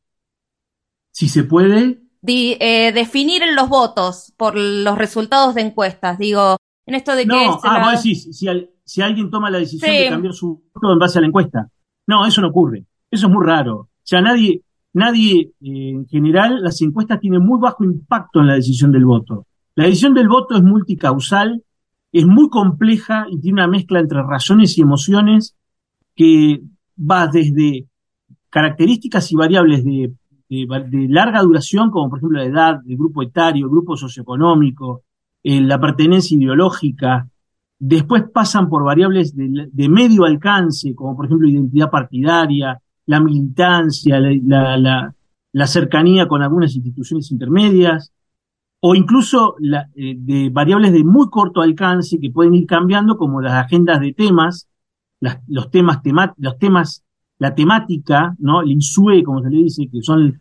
Si se puede... Di- eh, definir los votos por los resultados de encuestas. Digo, en esto de que... No, se ah, la- vos decís, si, al- si alguien toma la decisión Sí. de cambiar su voto en base a la encuesta. No, eso no ocurre. Eso es muy raro. O sea, nadie, nadie eh, en general, las encuestas tienen muy bajo impacto en la decisión del voto. La decisión del voto es multicausal, es muy compleja y tiene una mezcla entre razones y emociones que va desde características y variables de, de, de larga duración, como por ejemplo la edad, el grupo etario, el grupo socioeconómico, eh, la pertenencia ideológica. Después pasan por variables de, de medio alcance, como por ejemplo identidad partidaria, la militancia, la, la, la, la cercanía con algunas instituciones intermedias, o incluso la, eh, de variables de muy corto alcance que pueden ir cambiando, como las agendas de temas, las, los temas, tema, los temas, la temática, ¿no? El INSUE, como se le dice, que son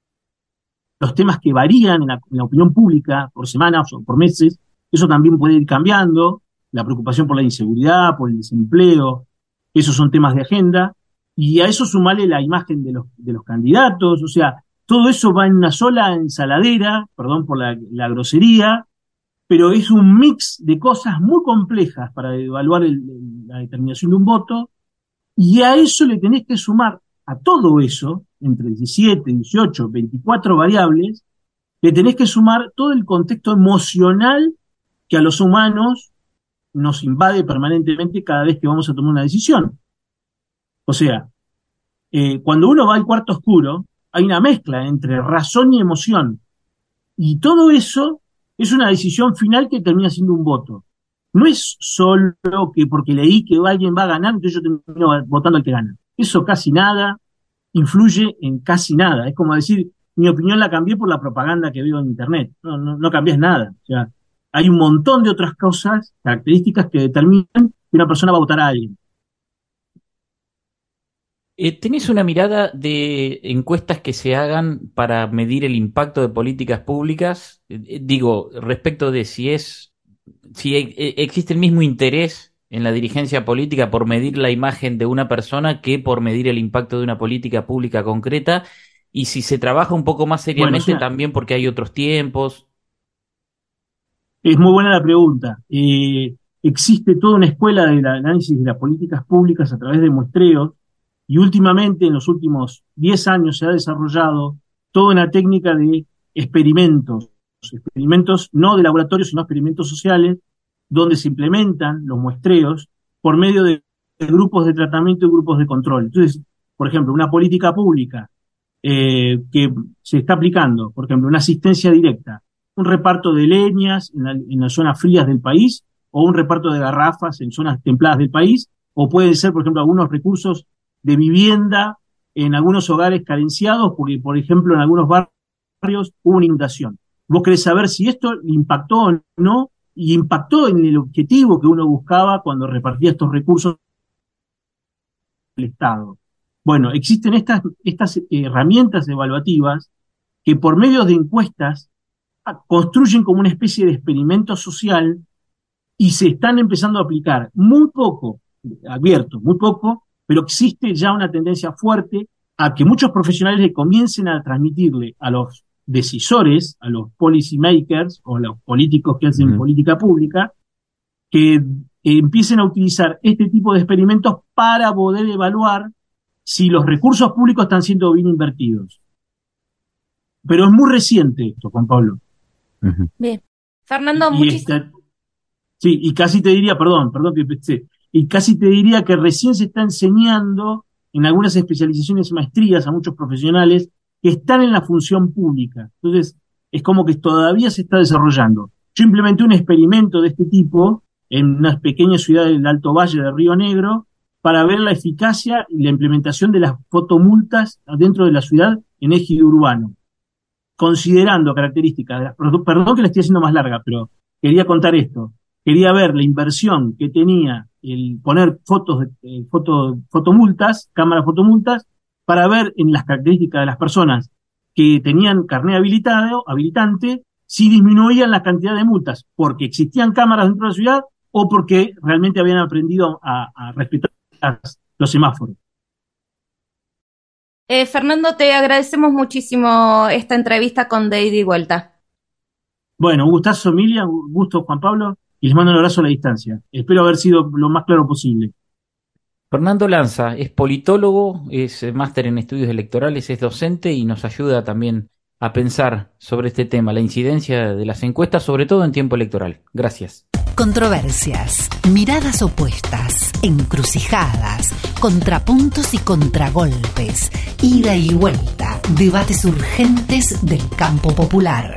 los temas que varían en la, en la opinión pública por semanas o por meses. Eso también puede ir cambiando. La preocupación por la inseguridad, por el desempleo, esos son temas de agenda, y a eso sumarle la imagen de los, de los candidatos. O sea, todo eso va en una sola ensaladera, perdón por la, la grosería, pero es un mix de cosas muy complejas para evaluar el, el, la determinación de un voto, y a eso le tenés que sumar, a todo eso, entre diecisiete, dieciocho, veinticuatro variables, le tenés que sumar todo el contexto emocional que a los humanos nos invade permanentemente cada vez que vamos a tomar una decisión. O sea, eh, cuando uno va al cuarto oscuro, hay una mezcla entre razón y emoción. Y todo eso es una decisión final que termina siendo un voto. No es solo que porque leí que alguien va a ganar, entonces yo termino votando al que gana. Eso casi nada influye en casi nada. Es como decir, mi opinión la cambié por la propaganda que veo en Internet. No, no, no cambias nada. O sea, hay un montón de otras cosas, características que determinan que una persona va a votar a alguien. Eh, ¿Tenés una mirada de encuestas que se hagan para medir el impacto de políticas públicas? Eh, digo, respecto de si es, si e- e- existe el mismo interés en la dirigencia política por medir la imagen de una persona que por medir el impacto de una política pública concreta, y si se trabaja un poco más seriamente Bueno, o sea, también porque hay otros tiempos. es muy buena la pregunta. Eh, existe toda una escuela del análisis de las políticas públicas a través de muestreos, y últimamente, en los últimos diez años, se ha desarrollado toda una técnica de experimentos, experimentos no de laboratorio, sino experimentos sociales, donde se implementan los muestreos por medio de, de grupos de tratamiento y grupos de control. Entonces, por ejemplo, una política pública eh, que se está aplicando, por ejemplo, una asistencia directa, un reparto de leñas en, la, en las zonas frías del país, o un reparto de garrafas en zonas templadas del país, o pueden ser, por ejemplo, algunos recursos de vivienda en algunos hogares carenciados, porque, por ejemplo, en algunos barrios hubo una inundación. Vos querés saber si esto impactó o no, y impactó en el objetivo que uno buscaba cuando repartía estos recursos del Estado. Bueno, existen estas, estas herramientas evaluativas que por medio de encuestas construyen como una especie de experimento social, y se están empezando a aplicar muy poco, abierto, muy poco, pero existe ya una tendencia fuerte a que muchos profesionales le comiencen a transmitirle a los decisores, a los policy makers o a los políticos que hacen uh-huh. política pública, que eh, empiecen a utilizar este tipo de experimentos para poder evaluar si los recursos públicos están siendo bien invertidos. Pero es muy reciente esto, Juan Pablo. Uh-huh. Bien. Fernando, y muchísimas esta, sí, y casi te diría, perdón, perdón que pensé, y casi te diría que recién se está enseñando en algunas especializaciones y maestrías a muchos profesionales que están en la función pública. Entonces, es como que todavía se está desarrollando. Yo implementé un experimento de este tipo en una pequeña ciudad del Alto Valle de Río Negro para ver la eficacia y la implementación de las fotomultas dentro de la ciudad en ejido urbano, considerando características de las, perdón que la estoy haciendo más larga, pero quería contar esto. Quería ver la inversión que tenía el poner fotos de eh, foto, fotomultas, cámaras fotomultas, para ver en las características de las personas que tenían carné habilitado, habilitante, si disminuían la cantidad de multas, porque existían cámaras dentro de la ciudad o porque realmente habían aprendido a, a respetar los semáforos. Eh, Fernando, te agradecemos muchísimo esta entrevista con De Ida y Vuelta. Bueno, un gustazo, Emilia, un gusto, Juan Pablo, y les mando un abrazo a la distancia. Espero haber sido lo más claro posible. Fernando Lanza es politólogo, es máster en estudios electorales, es docente y nos ayuda también a pensar sobre este tema, la incidencia de las encuestas, sobre todo en tiempo electoral. Gracias. Controversias, miradas opuestas, encrucijadas, contrapuntos y contragolpes, ida y vuelta, debates urgentes del campo popular.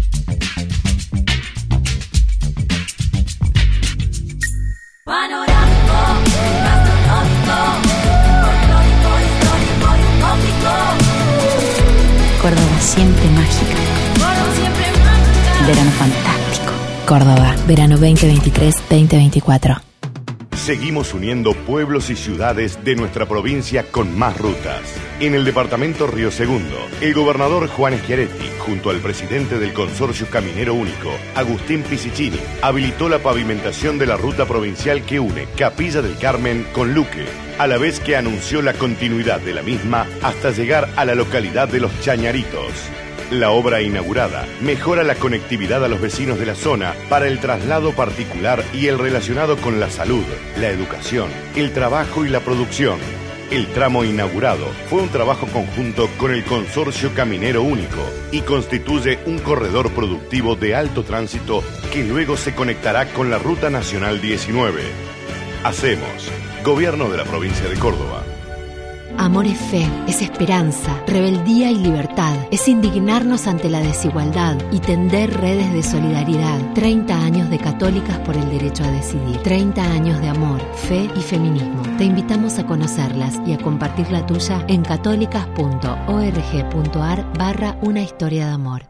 Córdoba siempre mágica. Verano fantástico. Córdoba, verano veinte veintitrés veinte veinticuatro. Seguimos uniendo pueblos y ciudades de nuestra provincia con más rutas. En el departamento Río Segundo, el gobernador Juan Schiaretti, junto al presidente del Consorcio Caminero Único, Agustín Pisicini, habilitó la pavimentación de la ruta provincial que une Capilla del Carmen con Luque, a la vez que anunció la continuidad de la misma hasta llegar a la localidad de Los Chañaritos. La obra inaugurada mejora la conectividad a los vecinos de la zona para el traslado particular y el relacionado con la salud, la educación, el trabajo y la producción. El tramo inaugurado fue un trabajo conjunto con el Consorcio Caminero Único y constituye un corredor productivo de alto tránsito que luego se conectará con la Ruta Nacional diecinueve. Hacemos Gobierno de la Provincia de Córdoba. Amor es fe, es esperanza, rebeldía y libertad, es indignarnos ante la desigualdad y tender redes de solidaridad. treinta años de Católicas por el derecho a decidir. treinta años de amor, fe y feminismo. Te invitamos a conocerlas y a compartir la tuya en católicas.org.ar barra una historia de amor.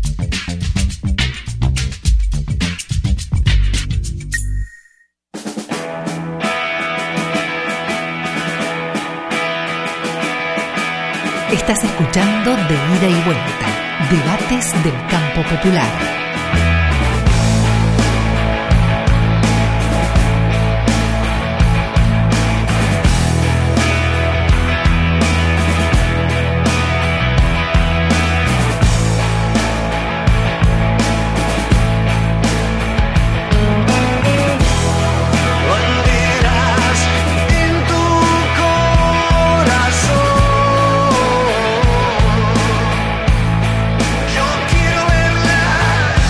Estás escuchando De Ida y Vuelta, debates del campo popular. Yo quiero verla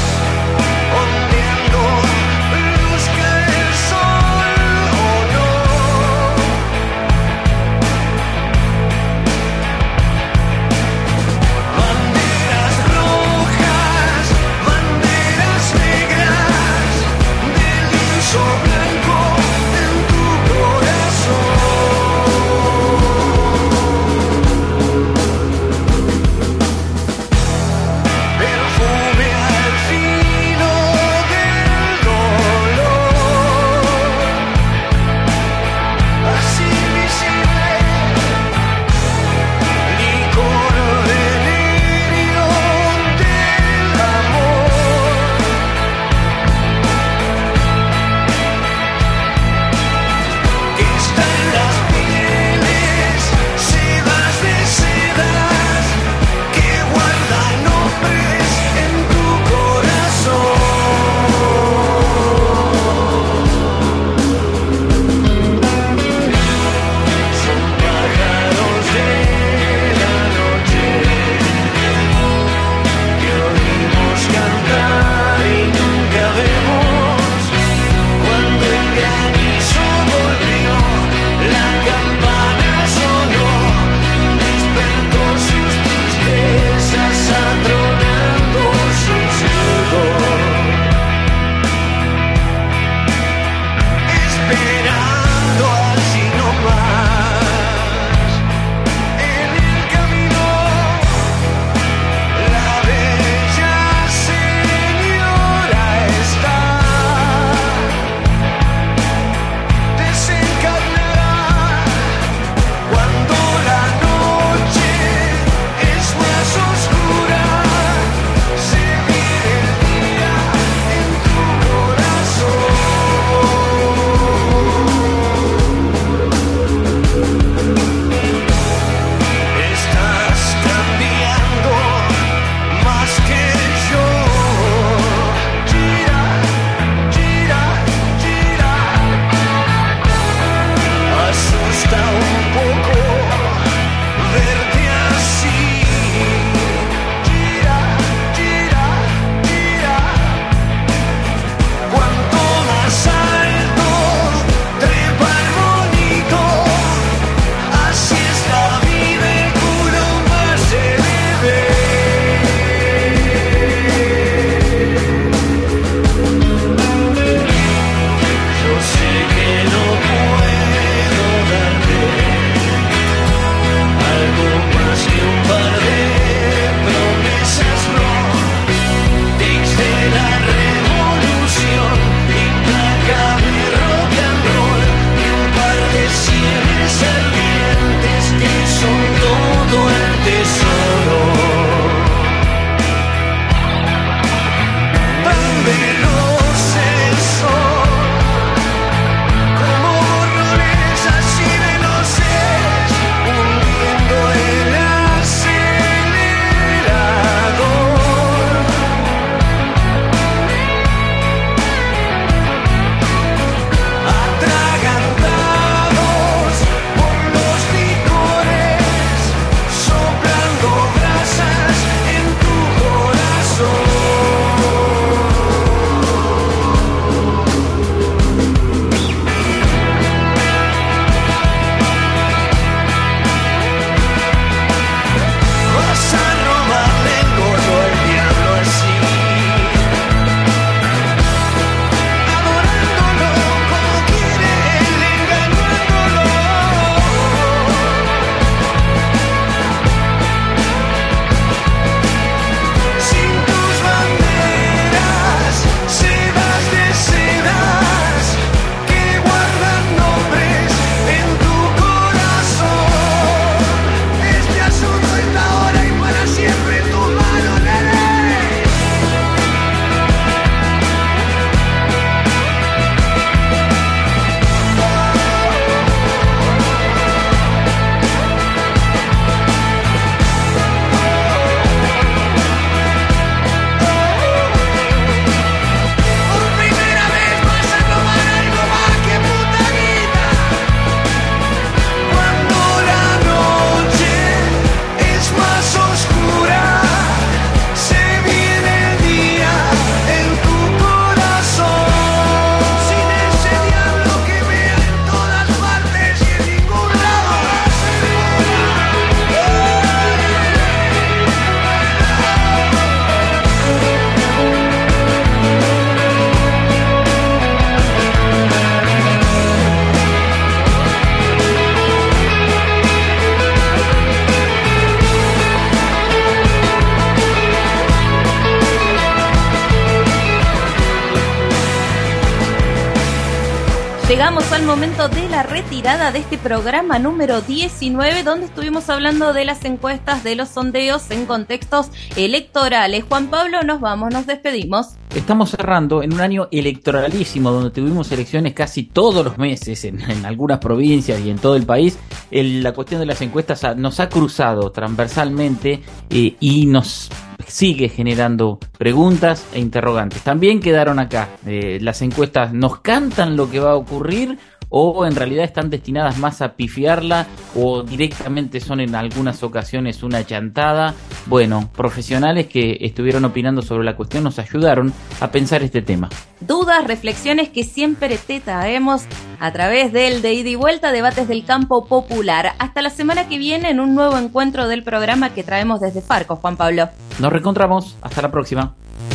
Llegamos al momento de la retirada de este programa número diecinueve, donde estuvimos hablando de las encuestas, de los sondeos en contextos electorales. Juan Pablo, nos vamos, nos despedimos. Estamos cerrando en un año electoralísimo, donde tuvimos elecciones casi todos los meses en, en algunas provincias y en todo el país. El, la cuestión de las encuestas ha, nos ha cruzado transversalmente eh, y nos sigue generando preguntas e interrogantes. También quedaron acá. Eh, las encuestas nos cantan lo que va a ocurrir, o en realidad están destinadas más a pifiarla, o directamente son en algunas ocasiones una chantada. Bueno, profesionales que estuvieron opinando sobre la cuestión nos ayudaron a pensar este tema. Dudas, reflexiones que siempre te traemos a través del de ida y vuelta, debates del campo popular. Hasta la semana que viene en un nuevo encuentro del programa que traemos desde Farco, Juan Pablo. Nos reencontramos, hasta la próxima.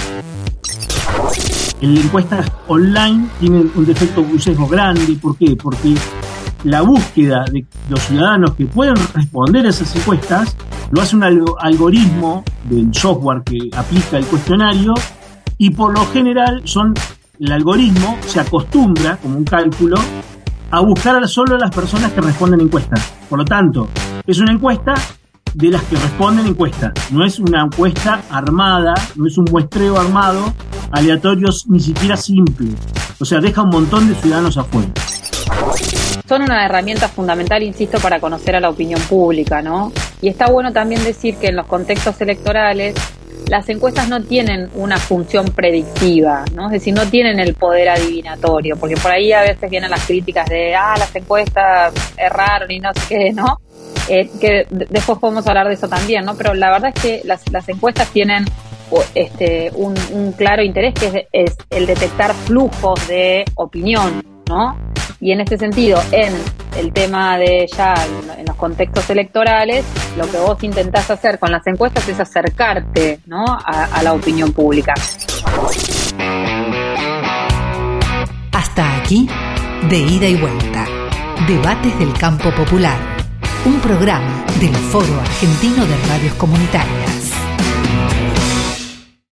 En encuestas online tienen un defecto, un sesgo grande. ¿Por qué? Porque la búsqueda de los ciudadanos que pueden responder a esas encuestas lo hace un algoritmo del software que aplica el cuestionario, y por lo general son el algoritmo se acostumbra, como un cálculo, a buscar a solo a las personas que responden encuestas. Por lo tanto, es una encuesta de las que responden encuestas. No es una encuesta armada, no es un muestreo armado, aleatorio, ni siquiera simple. O sea, deja un montón de ciudadanos afuera. Son una herramienta fundamental, insisto, para conocer a la opinión pública, ¿no? Y está bueno también decir que en los contextos electorales las encuestas no tienen una función predictiva, ¿no? Es decir, no tienen el poder adivinatorio, porque por ahí a veces vienen las críticas de, ah, las encuestas erraron y no sé qué, ¿no? Eh, que después podemos hablar de eso también, ¿no? Pero la verdad es que las, las encuestas tienen este, un, un claro interés, que es, es el detectar flujos de opinión, ¿no? Y en este sentido, en el tema de ya, en los contextos electorales, lo que vos intentás hacer con las encuestas es acercarte, ¿no? a, a la opinión pública. Hasta aquí, de ida y vuelta. Debates del campo popular. Un programa del Foro Argentino de Radios Comunitarias.